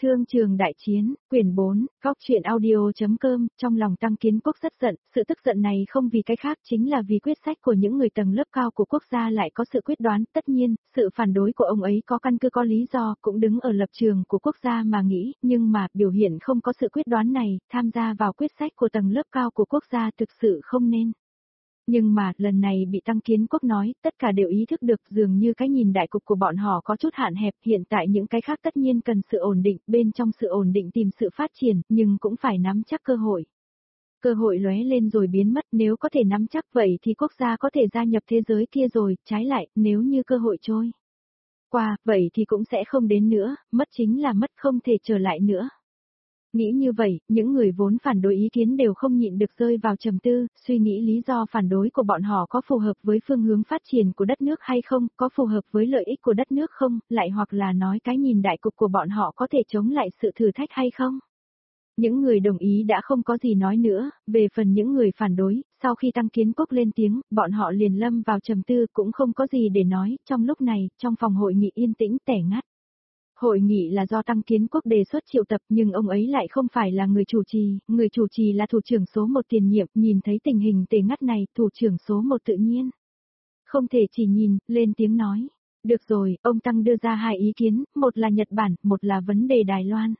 Thương trường đại chiến, quyển 4, góc truyện audio.com, trong lòng Tăng Kiến Quốc rất giận, sự tức giận này không vì cái khác chính là vì quyết sách của những người tầng lớp cao của quốc gia lại có sự quyết đoán, tất nhiên, sự phản đối của ông ấy có căn cứ có lý do, cũng đứng ở lập trường của quốc gia mà nghĩ, nhưng mà, biểu hiện không có sự quyết đoán này, tham gia vào quyết sách của tầng lớp cao của quốc gia thực sự không nên. Nhưng mà, lần này bị Tăng Kiến Quốc nói, tất cả đều ý thức được dường như cái nhìn đại cục của bọn họ có chút hạn hẹp, hiện tại những cái khác tất nhiên cần sự ổn định, bên trong sự ổn định tìm sự phát triển, nhưng cũng phải nắm chắc cơ hội. Cơ hội lóe lên rồi biến mất, nếu có thể nắm chắc vậy thì quốc gia có thể gia nhập thế giới kia rồi, trái lại, nếu như cơ hội trôi qua, vậy thì cũng sẽ không đến nữa, mất chính là mất không thể trở lại nữa. Nghĩ như vậy, những người vốn phản đối ý kiến đều không nhịn được rơi vào trầm tư, suy nghĩ lý do phản đối của bọn họ có phù hợp với phương hướng phát triển của đất nước hay không, có phù hợp với lợi ích của đất nước không, lại hoặc là nói cái nhìn đại cục của bọn họ có thể chống lại sự thử thách hay không. Những người đồng ý đã không có gì nói nữa, về phần những người phản đối, sau khi Tăng Kiến Quốc lên tiếng, bọn họ liền lâm vào trầm tư cũng không có gì để nói, trong lúc này, trong phòng hội nghị yên tĩnh tẻ ngắt. Hội nghị là do Tăng Kiến Quốc đề xuất triệu tập nhưng ông ấy lại không phải là người chủ trì là thủ trưởng số 1 tiền nhiệm, nhìn thấy tình hình tẻ ngắt này, thủ trưởng số 1 tự nhiên. Không thể chỉ nhìn, lên tiếng nói. Được rồi, ông Tăng đưa ra 2 ý kiến, một là Nhật Bản, một là vấn đề Đài Loan.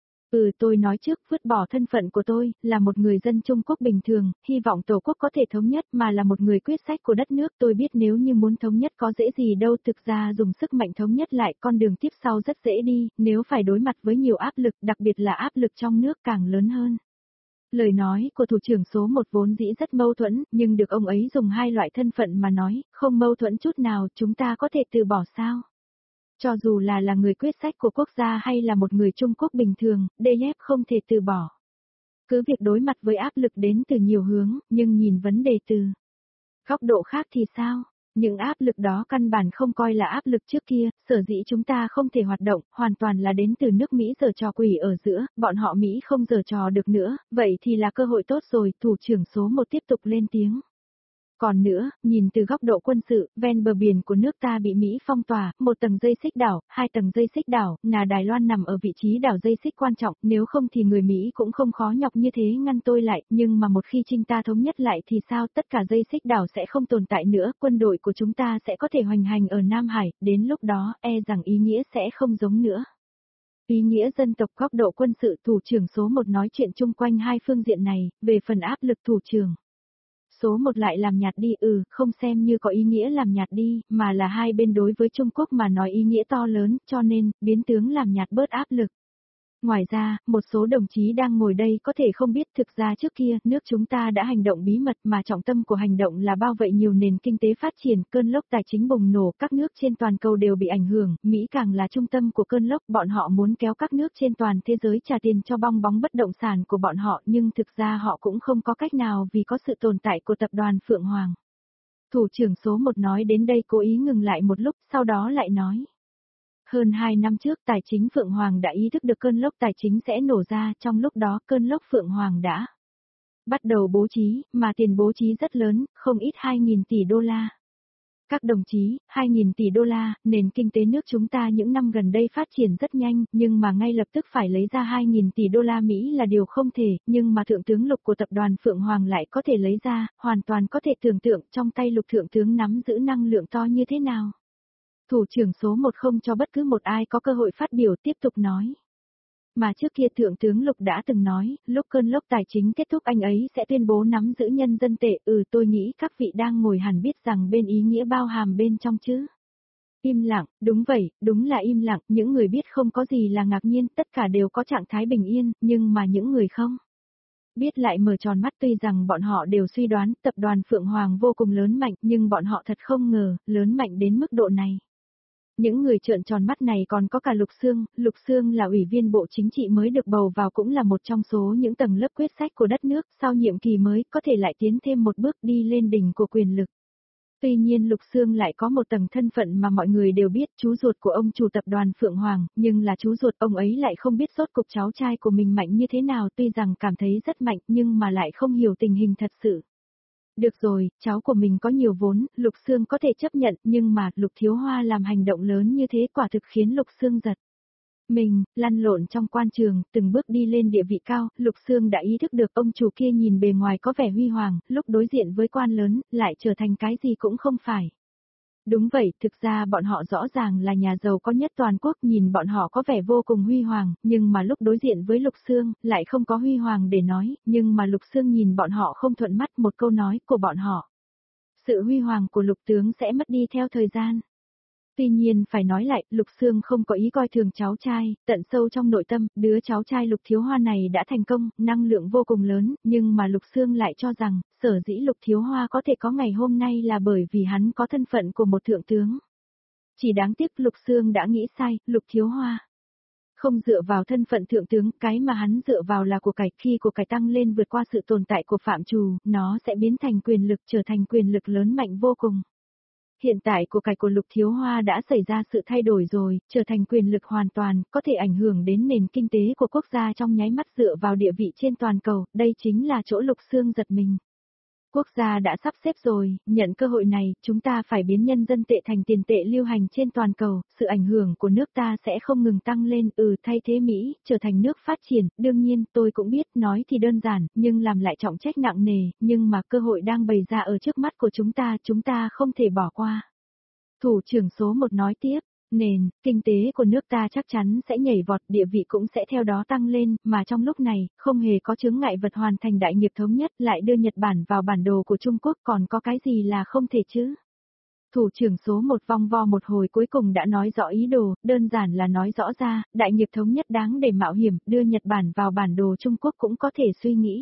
Tôi nói trước, vứt bỏ thân phận của tôi, là một người dân Trung Quốc bình thường, hy vọng Tổ quốc có thể thống nhất mà là một người quyết sách của đất nước. Tôi biết nếu như muốn thống nhất có dễ gì đâu, thực ra dùng sức mạnh thống nhất lại con đường tiếp sau rất dễ đi, nếu phải đối mặt với nhiều áp lực, đặc biệt là áp lực trong nước càng lớn hơn. Lời nói của thủ trưởng số 1 vốn dĩ rất mâu thuẫn, nhưng được ông ấy dùng 2 loại thân phận mà nói, không mâu thuẫn chút nào, chúng ta có thể từ bỏ sao? Cho dù là người quyết sách của quốc gia hay là một người Trung Quốc bình thường, DF không thể từ bỏ. Cứ việc đối mặt với áp lực đến từ nhiều hướng, nhưng nhìn vấn đề từ góc độ khác thì sao? Những áp lực đó căn bản không coi là áp lực trước kia, sở dĩ chúng ta không thể hoạt động, hoàn toàn là đến từ nước Mỹ giở trò quỷ ở giữa, bọn họ Mỹ không giở trò được nữa, vậy thì là cơ hội tốt rồi, thủ trưởng số 1 tiếp tục lên tiếng. Còn nữa, nhìn từ góc độ quân sự, ven bờ biển của nước ta bị Mỹ phong tỏa, 1 tầng dây xích đảo, 2 tầng dây xích đảo, Đài Loan nằm ở vị trí đảo dây xích quan trọng, nếu không thì người Mỹ cũng không khó nhọc như thế ngăn tôi lại, nhưng mà một khi Trinh ta thống nhất lại thì sao, tất cả dây xích đảo sẽ không tồn tại nữa, quân đội của chúng ta sẽ có thể hoành hành ở Nam Hải, đến lúc đó, rằng ý nghĩa sẽ không giống nữa. Ý nghĩa dân tộc góc độ quân sự, thủ trưởng số 1 nói chuyện chung quanh 2 phương diện này, về phần áp lực thủ trưởng. Số 1 lại làm nhạt đi, không xem như có ý nghĩa làm nhạt đi, mà là hai bên đối với Trung Quốc mà nói ý nghĩa to lớn, cho nên, biến tướng làm nhạt bớt áp lực. Ngoài ra, một số đồng chí đang ngồi đây có thể không biết thực ra trước kia, nước chúng ta đã hành động bí mật mà trọng tâm của hành động là bao vây nhiều nền kinh tế phát triển, cơn lốc tài chính bùng nổ, các nước trên toàn cầu đều bị ảnh hưởng, Mỹ càng là trung tâm của cơn lốc, bọn họ muốn kéo các nước trên toàn thế giới trả tiền cho bong bóng bất động sản của bọn họ, nhưng thực ra họ cũng không có cách nào vì có sự tồn tại của tập đoàn Phượng Hoàng. Thủ trưởng số 1 nói đến đây cố ý ngừng lại một lúc, sau đó lại nói. Hơn 2 năm trước tài chính Phượng Hoàng đã ý thức được cơn lốc tài chính sẽ nổ ra, trong lúc đó cơn lốc Phượng Hoàng đã bắt đầu bố trí, mà tiền bố trí rất lớn, không ít 2.000 tỷ đô la. Các đồng chí, 2.000 tỷ đô la, nền kinh tế nước chúng ta những năm gần đây phát triển rất nhanh, nhưng mà ngay lập tức phải lấy ra 2.000 tỷ đô la Mỹ là điều không thể, nhưng mà thượng tướng Lục của tập đoàn Phượng Hoàng lại có thể lấy ra, hoàn toàn có thể tưởng tượng trong tay Lục thượng tướng nắm giữ năng lượng to như thế nào. Thủ trưởng số 1 không cho bất cứ một ai có cơ hội phát biểu tiếp tục nói. Mà trước kia Thượng tướng Lục đã từng nói, lúc cơn lốc tài chính kết thúc anh ấy sẽ tuyên bố nắm giữ nhân dân tệ, tôi nghĩ các vị đang ngồi hẳn biết rằng bên ý nghĩa bao hàm bên trong chứ. Im lặng, đúng vậy, đúng là im lặng, những người biết không có gì là ngạc nhiên, tất cả đều có trạng thái bình yên, nhưng mà những người không biết lại mở tròn mắt tuy rằng bọn họ đều suy đoán tập đoàn Phượng Hoàng vô cùng lớn mạnh nhưng bọn họ thật không ngờ, lớn mạnh đến mức độ này. Những người trợn tròn mắt này còn có cả Lục Xương là ủy viên Bộ Chính trị mới được bầu vào cũng là một trong số những tầng lớp quyết sách của đất nước, sau nhiệm kỳ mới có thể lại tiến thêm một bước đi lên đỉnh của quyền lực. Tuy nhiên Lục Xương lại có một tầng thân phận mà mọi người đều biết, chú ruột của ông chủ tập đoàn Phượng Hoàng, nhưng là chú ruột ông ấy lại không biết rốt cục cháu trai của mình mạnh như thế nào, tuy rằng cảm thấy rất mạnh nhưng mà lại không hiểu tình hình thật sự. Được rồi, cháu của mình có nhiều vốn, Lục Xương có thể chấp nhận, nhưng mà Lục Thiếu Hoa làm hành động lớn như thế quả thực khiến Lục Xương giật Mình, lăn lộn trong quan trường, từng bước đi lên địa vị cao, Lục Xương đã ý thức được ông chủ kia nhìn bề ngoài có vẻ huy hoàng, lúc đối diện với quan lớn, lại trở thành cái gì cũng không phải. Đúng vậy, thực ra bọn họ rõ ràng là nhà giàu có nhất toàn quốc, nhìn bọn họ có vẻ vô cùng huy hoàng, nhưng mà lúc đối diện với Lục Xương, lại không có huy hoàng để nói, nhưng mà Lục Xương nhìn bọn họ không thuận mắt, một câu nói của bọn họ. Sự huy hoàng của Lục tướng sẽ mất đi theo thời gian. Tuy nhiên phải nói lại, Lục Xương không có ý coi thường cháu trai, tận sâu trong nội tâm, đứa cháu trai Lục Thiếu Hoa này đã thành công, năng lượng vô cùng lớn, nhưng mà Lục Xương lại cho rằng, sở dĩ Lục Thiếu Hoa có thể có ngày hôm nay là bởi vì hắn có thân phận của một thượng tướng. Chỉ đáng tiếc Lục Xương đã nghĩ sai, Lục Thiếu Hoa không dựa vào thân phận thượng tướng, cái mà hắn dựa vào là của cải, khi của cải tăng lên vượt qua sự tồn tại của phạm trù, nó sẽ biến thành quyền lực, trở thành quyền lực lớn mạnh vô cùng. Hiện tại của cải của Lục Thiếu Hoa đã xảy ra sự thay đổi rồi, trở thành quyền lực hoàn toàn, có thể ảnh hưởng đến nền kinh tế của quốc gia trong nháy mắt dựa vào địa vị trên toàn cầu, đây chính là chỗ Lục Xương giật mình. Quốc gia đã sắp xếp rồi, nhận cơ hội này, chúng ta phải biến nhân dân tệ thành tiền tệ lưu hành trên toàn cầu, sự ảnh hưởng của nước ta sẽ không ngừng tăng lên, thay thế Mỹ, trở thành nước phát triển, đương nhiên, tôi cũng biết, nói thì đơn giản, nhưng làm lại trọng trách nặng nề, nhưng mà cơ hội đang bày ra ở trước mắt của chúng ta không thể bỏ qua. Thủ trưởng số 1 nói tiếp. Nền, kinh tế của nước ta chắc chắn sẽ nhảy vọt, địa vị cũng sẽ theo đó tăng lên, mà trong lúc này, không hề có chướng ngại vật hoàn thành đại nghiệp thống nhất, lại đưa Nhật Bản vào bản đồ của Trung Quốc, còn có cái gì là không thể chứ? Thủ trưởng số 1 vòng vo một hồi cuối cùng đã nói rõ ý đồ, đơn giản là nói rõ ra, đại nghiệp thống nhất đáng để mạo hiểm, đưa Nhật Bản vào bản đồ Trung Quốc cũng có thể suy nghĩ.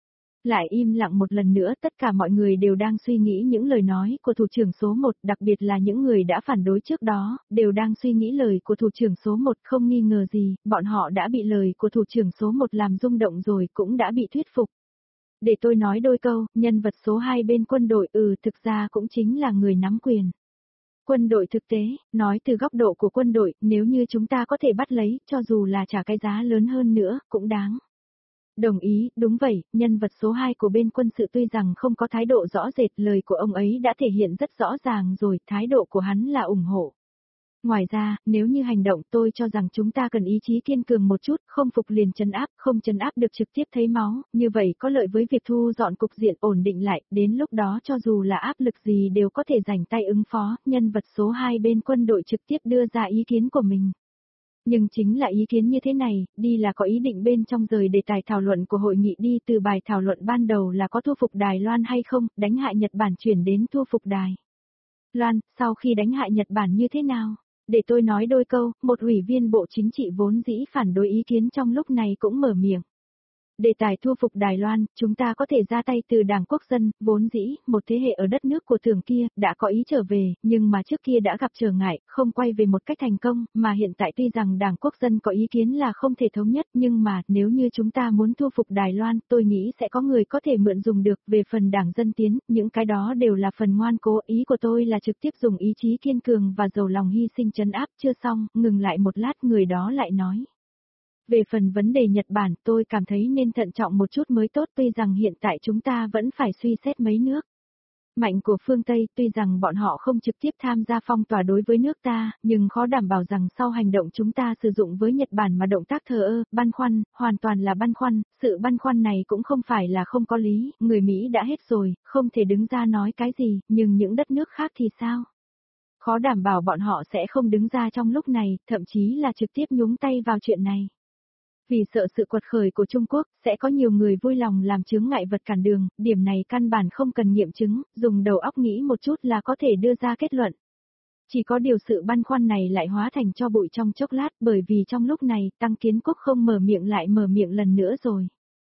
Lại im lặng một lần nữa, tất cả mọi người đều đang suy nghĩ những lời nói của thủ trưởng số 1, đặc biệt là những người đã phản đối trước đó, đều đang suy nghĩ lời của thủ trưởng số 1, không nghi ngờ gì, bọn họ đã bị lời của thủ trưởng số 1 làm rung động rồi, cũng đã bị thuyết phục. Để tôi nói đôi câu, nhân vật số 2 bên quân đội, thực ra cũng chính là người nắm quyền. Quân đội thực tế, nói từ góc độ của quân đội, nếu như chúng ta có thể bắt lấy, cho dù là trả cái giá lớn hơn nữa, cũng đáng. Đồng ý, đúng vậy, nhân vật số 2 của bên quân sự tuy rằng không có thái độ rõ rệt, lời của ông ấy đã thể hiện rất rõ ràng rồi, thái độ của hắn là ủng hộ. Ngoài ra, nếu như hành động tôi cho rằng chúng ta cần ý chí kiên cường một chút, không phục liền trấn áp, không trấn áp được trực tiếp thấy máu, như vậy có lợi với việc thu dọn cục diện ổn định lại, đến lúc đó cho dù là áp lực gì đều có thể rảnh tay ứng phó, nhân vật số 2 bên quân đội trực tiếp đưa ra ý kiến của mình. Nhưng chính là ý kiến như thế này, đi là có ý định bên trong rời đề tài thảo luận của hội nghị đi từ bài thảo luận ban đầu là có thu phục Đài Loan hay không, đánh hạ Nhật Bản chuyển đến thu phục Đài Loan, sau khi đánh hạ Nhật Bản như thế nào? Để tôi nói đôi câu, một ủy viên Bộ Chính trị vốn dĩ phản đối ý kiến trong lúc này cũng mở miệng. Đề tài thu phục Đài Loan, chúng ta có thể ra tay từ Đảng Quốc dân, vốn dĩ, một thế hệ ở đất nước của thường kia, đã có ý trở về, nhưng mà trước kia đã gặp trở ngại, không quay về một cách thành công, mà hiện tại tuy rằng Đảng Quốc dân có ý kiến là không thể thống nhất, nhưng mà, nếu như chúng ta muốn thu phục Đài Loan, tôi nghĩ sẽ có người có thể mượn dùng được, về phần Đảng Dân Tiến, những cái đó đều là phần ngoan cố, ý của tôi là trực tiếp dùng ý chí kiên cường và giàu lòng hy sinh trấn áp, chưa xong, ngừng lại một lát người đó lại nói. Về phần vấn đề Nhật Bản, tôi cảm thấy nên thận trọng một chút mới tốt, tuy rằng hiện tại chúng ta vẫn phải suy xét mấy nước mạnh của phương Tây, tuy rằng bọn họ không trực tiếp tham gia phong tỏa đối với nước ta, nhưng khó đảm bảo rằng sau hành động chúng ta sử dụng với Nhật Bản mà động tác thờ ơ, băn khoăn, hoàn toàn là băn khoăn, sự băn khoăn này cũng không phải là không có lý, người Mỹ đã hết rồi, không thể đứng ra nói cái gì, nhưng những đất nước khác thì sao? Khó đảm bảo bọn họ sẽ không đứng ra trong lúc này, thậm chí là trực tiếp nhúng tay vào chuyện này. Vì sợ sự quật khởi của Trung Quốc, sẽ có nhiều người vui lòng làm chướng ngại vật cản đường, điểm này căn bản không cần nghiệm chứng, dùng đầu óc nghĩ một chút là có thể đưa ra kết luận. Chỉ có điều sự băn khoăn này lại hóa thành cho bụi trong chốc lát, bởi vì trong lúc này, Tăng Kiến Quốc không mở miệng lại mở miệng lần nữa rồi.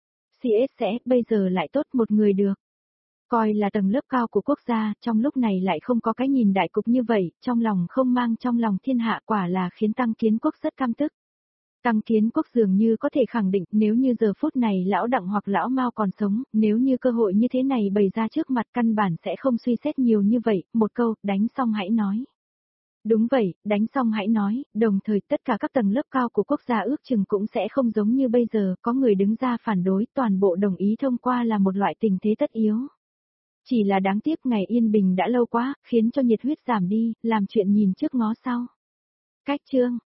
CS sẽ, bây giờ lại tốt một người được. Coi là tầng lớp cao của quốc gia, trong lúc này lại không có cái nhìn đại cục như vậy, trong lòng không mang trong lòng thiên hạ, quả là khiến Tăng Kiến Quốc rất căm tức. Tăng Kiến Quốc dường như có thể khẳng định, nếu như giờ phút này lão Đặng hoặc lão Mao còn sống, nếu như cơ hội như thế này bày ra trước mặt căn bản sẽ không suy xét nhiều như vậy, một câu, đánh xong hãy nói. Đúng vậy, đánh xong hãy nói, đồng thời tất cả các tầng lớp cao của quốc gia ước chừng cũng sẽ không giống như bây giờ, có người đứng ra phản đối, toàn bộ đồng ý thông qua là một loại tình thế tất yếu. Chỉ là đáng tiếc ngày yên bình đã lâu quá, khiến cho nhiệt huyết giảm đi, làm chuyện nhìn trước ngó sau. Cách chương